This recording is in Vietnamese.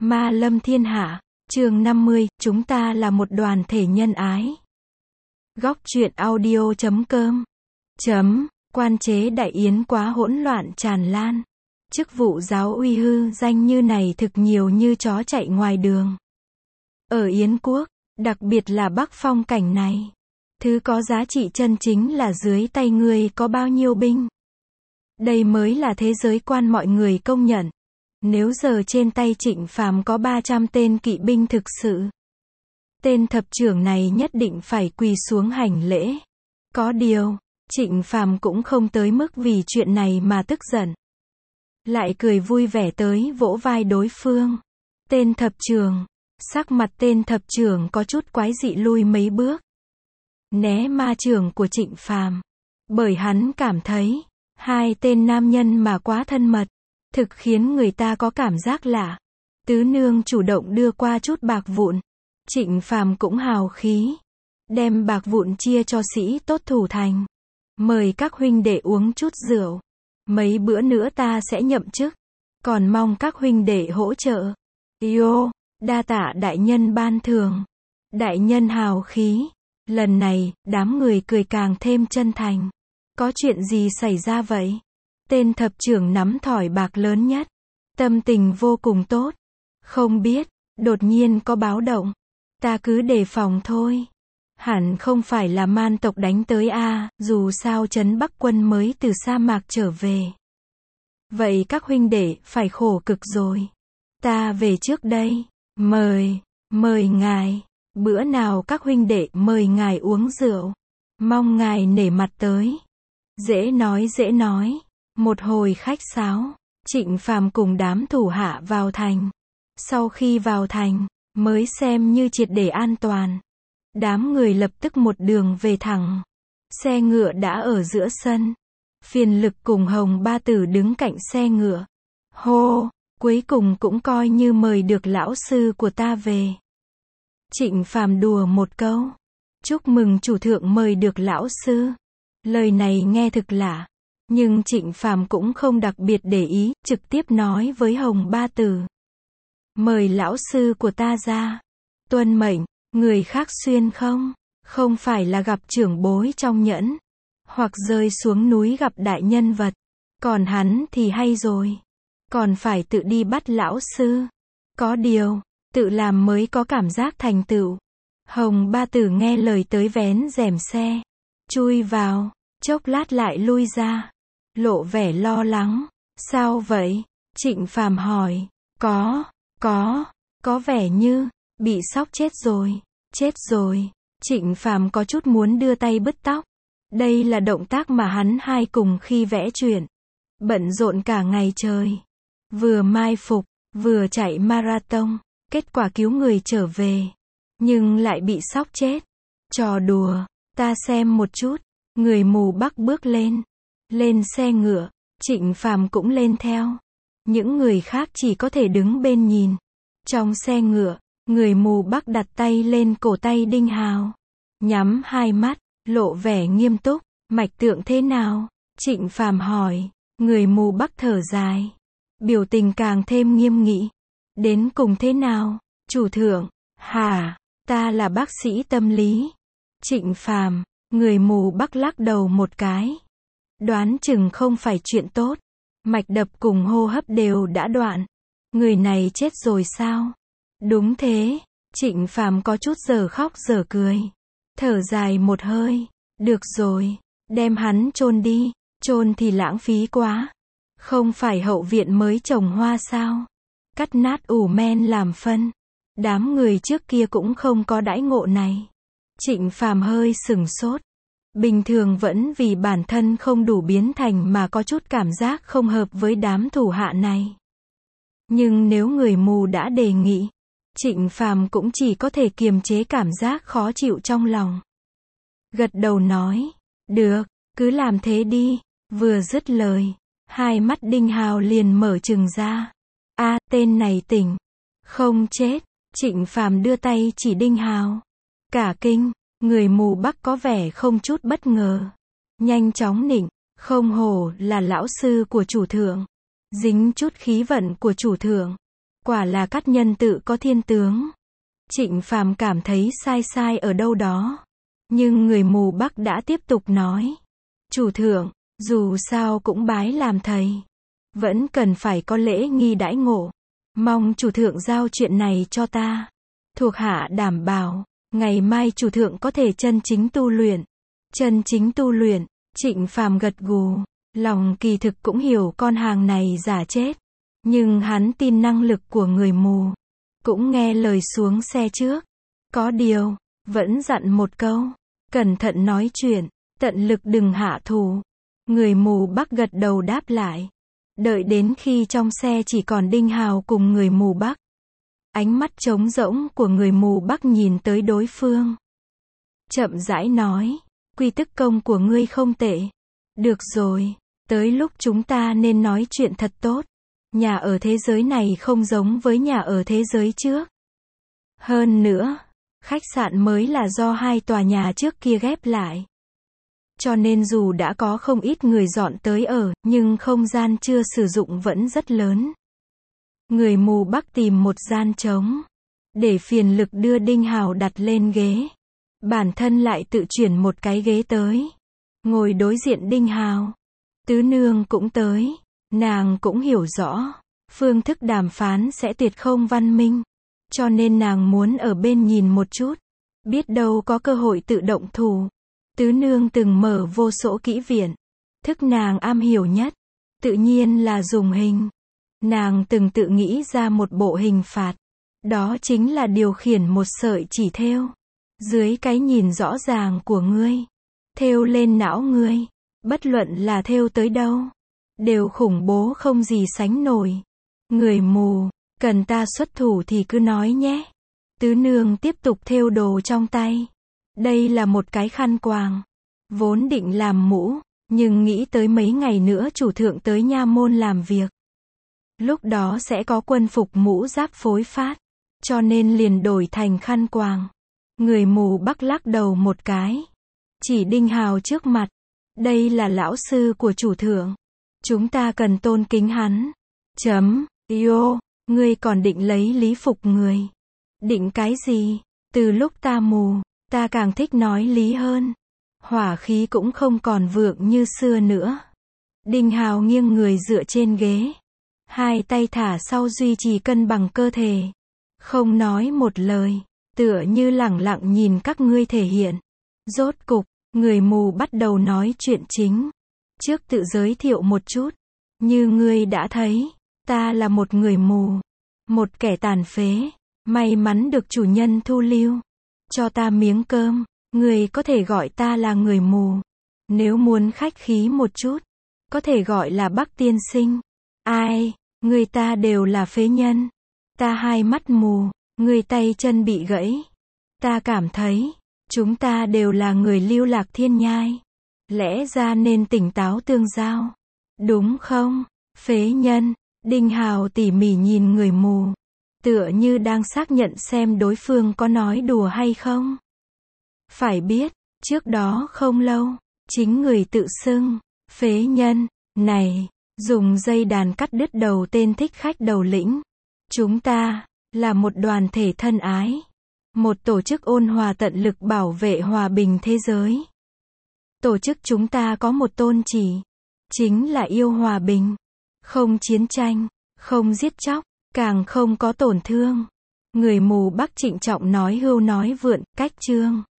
Ma lâm thiên hạ, chương 50, chúng ta là một đoàn thể nhân ái. Góc truyện audio.com. Quan chế đại yến quá hỗn loạn tràn lan. Chức vụ giáo uy hư danh như này thực nhiều như chó chạy ngoài đường. Ở Yến quốc, đặc biệt là Bắc phong cảnh này, thứ có giá trị chân chính là dưới tay ngươi có bao nhiêu binh. Đây mới là thế giới quan mọi người công nhận. Nếu giờ trên tay Trịnh Phàm có 300 tên kỵ binh thực sự, tên thập trưởng này nhất định phải quỳ xuống hành lễ. Có điều, Trịnh Phàm cũng không tới mức vì chuyện này mà tức giận. Lại cười vui vẻ tới vỗ vai đối phương. Tên thập trưởng, sắc mặt tên thập trưởng có chút quái dị lui mấy bước. Né ma trưởng của Trịnh Phàm. Bởi hắn cảm thấy, hai tên nam nhân mà quá thân mật, thực khiến người ta có cảm giác lạ. Tứ nương chủ động đưa qua chút bạc vụn. Trịnh Phàm cũng hào khí. Đem bạc vụn chia cho sĩ tốt thủ thành. Mời các huynh đệ uống chút rượu. Mấy bữa nữa ta sẽ nhậm chức. Còn mong các huynh đệ hỗ trợ. Yo, đa tạ đại nhân ban thưởng. Đại nhân hào khí. Lần này, đám người cười càng thêm chân thành. Có chuyện gì xảy ra vậy? Tên thập trưởng nắm thỏi bạc lớn nhất. Tâm tình vô cùng tốt. Không biết, đột nhiên có báo động. Ta cứ đề phòng thôi. Hẳn không phải là man tộc đánh tới a, dù sao trấn Bắc quân mới từ sa mạc trở về. Vậy các huynh đệ phải khổ cực rồi. Ta về trước đây. Mời ngài. Bữa nào các huynh đệ mời ngài uống rượu. Mong ngài nể mặt tới. Dễ nói. Một hồi khách sáo, Trịnh Phàm cùng đám thủ hạ vào thành. Sau khi vào thành, mới xem như triệt để an toàn. Đám người lập tức một đường về thẳng. Xe ngựa đã ở giữa sân. Phiền Lực cùng Hồng Ba Tử đứng cạnh xe ngựa. Hô, cuối cùng cũng coi như mời được lão sư của ta về. Trịnh Phàm đùa một câu. Chúc mừng chủ thượng mời được lão sư. Lời này nghe thực lạ. Nhưng Trịnh Phàm cũng không đặc biệt để ý, trực tiếp nói với Hồng Ba Tử. Mời lão sư của ta ra. Tuân mệnh, người khác xuyên không? Không phải là gặp trưởng bối trong nhẫn. Hoặc rơi xuống núi gặp đại nhân vật. Còn hắn thì hay rồi. Còn phải tự đi bắt lão sư. Có điều, tự làm mới có cảm giác thành tựu. Hồng Ba Tử nghe lời tới vén rèm xe. Chui vào, chốc lát lại lui ra. Lộ vẻ lo lắng. Sao vậy? Trịnh Phàm hỏi. Có vẻ như, bị sóc chết rồi. Chết rồi. Trịnh Phàm có chút muốn đưa tay bứt tóc. Đây là động tác mà hắn hay cùng khi vẽ truyện. Bận rộn cả ngày trời. Vừa mai phục, vừa chạy marathon. Kết quả cứu người trở về. Nhưng lại bị sóc chết. Trò đùa. Ta xem một chút. Người mù Bắc bước lên. Lên xe ngựa, Trịnh Phàm cũng lên theo. Những người khác chỉ có thể đứng bên nhìn. Trong xe ngựa, người mù Bắc đặt tay lên cổ tay Đinh Hào. Nhắm hai mắt, lộ vẻ nghiêm túc. Mạch tượng thế nào? Trịnh Phàm hỏi. Người mù Bắc thở dài. Biểu tình càng thêm nghiêm nghị. Đến cùng thế nào? Chủ thượng. Hả? Ta là bác sĩ tâm lý. Trịnh Phàm. Người mù Bắc lắc đầu một cái. Đoán chừng không phải chuyện tốt. Mạch đập cùng hô hấp đều đã đoạn. Người này chết rồi sao? Đúng thế. Trịnh Phàm có chút giờ khóc giờ cười. Thở dài một hơi. Được rồi. Đem hắn chôn đi. Chôn thì lãng phí quá. Không phải hậu viện mới trồng hoa sao? Cắt nát ủ men làm phân. Đám người trước kia cũng không có đãi ngộ này. Trịnh Phàm hơi sửng sốt. Bình thường vẫn vì bản thân không đủ biến thành mà có chút cảm giác không hợp với đám thủ hạ này. Nhưng nếu người mù đã đề nghị, Trịnh Phàm cũng chỉ có thể kiềm chế cảm giác khó chịu trong lòng. Gật đầu nói, được, cứ làm thế đi. Vừa dứt lời, hai mắt Đinh Hào liền mở trừng ra. A, tên này tỉnh. Không chết. Trịnh Phàm đưa tay chỉ Đinh Hào. Cả kinh. Người mù Bắc có vẻ không chút bất ngờ. Nhanh chóng nịnh. Không hổ là lão sư của chủ thượng. Dính chút khí vận của chủ thượng. Quả là cát nhân tự có thiên tướng. Trịnh Phàm cảm thấy sai sai ở đâu đó. Nhưng người mù Bắc đã tiếp tục nói. Chủ thượng, dù sao cũng bái làm thầy. Vẫn cần phải có lễ nghi đãi ngộ. Mong chủ thượng giao chuyện này cho ta. Thuộc hạ đảm bảo, ngày mai chủ thượng có thể chân chính tu luyện. Chân chính tu luyện, Trịnh Phàm gật gù. Lòng kỳ thực cũng hiểu con hàng này giả chết. Nhưng hắn tin năng lực của người mù. Cũng nghe lời xuống xe trước. Có điều, vẫn dặn một câu. Cẩn thận nói chuyện, tận lực đừng hạ thủ. Người mù Bắc gật đầu đáp lại. Đợi đến khi trong xe chỉ còn Đinh Hào cùng người mù Bắc. Ánh mắt trống rỗng của người mù Bắc nhìn tới đối phương. Chậm rãi nói, quy tức công của ngươi không tệ. Được rồi, tới lúc chúng ta nên nói chuyện thật tốt. Nhà ở thế giới này không giống với nhà ở thế giới trước. Hơn nữa, khách sạn mới là do hai tòa nhà trước kia ghép lại. Cho nên dù đã có không ít người dọn tới ở, nhưng không gian chưa sử dụng vẫn rất lớn. Người mù Bắc tìm một gian trống. Để phiền lực đưa Đinh Hào đặt lên ghế. Bản thân lại tự chuyển một cái ghế tới. Ngồi đối diện Đinh Hào. Tứ nương cũng tới. Nàng cũng hiểu rõ. Phương thức đàm phán sẽ tuyệt không văn minh. Cho nên nàng muốn ở bên nhìn một chút. Biết đâu có cơ hội tự động thủ. Tứ nương từng mở vô số kỹ viện. Thức nàng am hiểu nhất. Tự nhiên là dùng hình. Nàng từng tự nghĩ ra một bộ hình phạt. Đó chính là điều khiển một sợi chỉ thêu. Dưới cái nhìn rõ ràng của ngươi. Thêu lên não ngươi. Bất luận là thêu tới đâu. Đều khủng bố không gì sánh nổi. Người mù, cần ta xuất thủ thì cứ nói nhé. Tứ nương tiếp tục thêu đồ trong tay. Đây là một cái khăn quàng. Vốn định làm mũ, nhưng nghĩ tới mấy ngày nữa chủ thượng tới nha môn làm việc. Lúc đó sẽ có quân phục mũ giáp phối phát. Cho nên liền đổi thành khăn quàng. Người mù Bắc lắc đầu một cái. Chỉ Đinh Hào trước mặt. Đây là lão sư của chủ thượng. Chúng ta cần tôn kính hắn. Yo, ngươi còn định lấy lý phục người. Định cái gì? Từ lúc ta mù, ta càng thích nói lý hơn. Hỏa khí cũng không còn vượng như xưa nữa. Đinh Hào nghiêng người dựa trên ghế. Hai tay thả sau duy trì cân bằng cơ thể. Không nói một lời. Tựa như lẳng lặng nhìn các ngươi thể hiện. Rốt cục, người mù bắt đầu nói chuyện chính. Trước tự giới thiệu một chút. Như ngươi đã thấy, ta là một người mù. Một kẻ tàn phế. May mắn được chủ nhân thu lưu. Cho ta miếng cơm. Ngươi có thể gọi ta là người mù. Nếu muốn khách khí một chút, có thể gọi là Bắc tiên sinh. Ai, người ta đều là phế nhân. Ta hai mắt mù, người tay chân bị gãy. Ta cảm thấy, chúng ta đều là người lưu lạc thiên nhai. Lẽ ra nên tỉnh táo tương giao. Đúng không? Phế nhân. Đinh Hào tỉ mỉ nhìn người mù. Tựa như đang xác nhận xem đối phương có nói đùa hay không. Phải biết, trước đó không lâu, chính người tự xưng, phế nhân, này, dùng dây đàn cắt đứt đầu tên thích khách đầu lĩnh. Chúng ta, là một đoàn thể thân ái. Một tổ chức ôn hòa tận lực bảo vệ hòa bình thế giới. Tổ chức chúng ta có một tôn chỉ. Chính là yêu hòa bình. Không chiến tranh, không giết chóc, càng không có tổn thương. Người mù Bắc trịnh trọng nói hưu nói vượn, cách chương.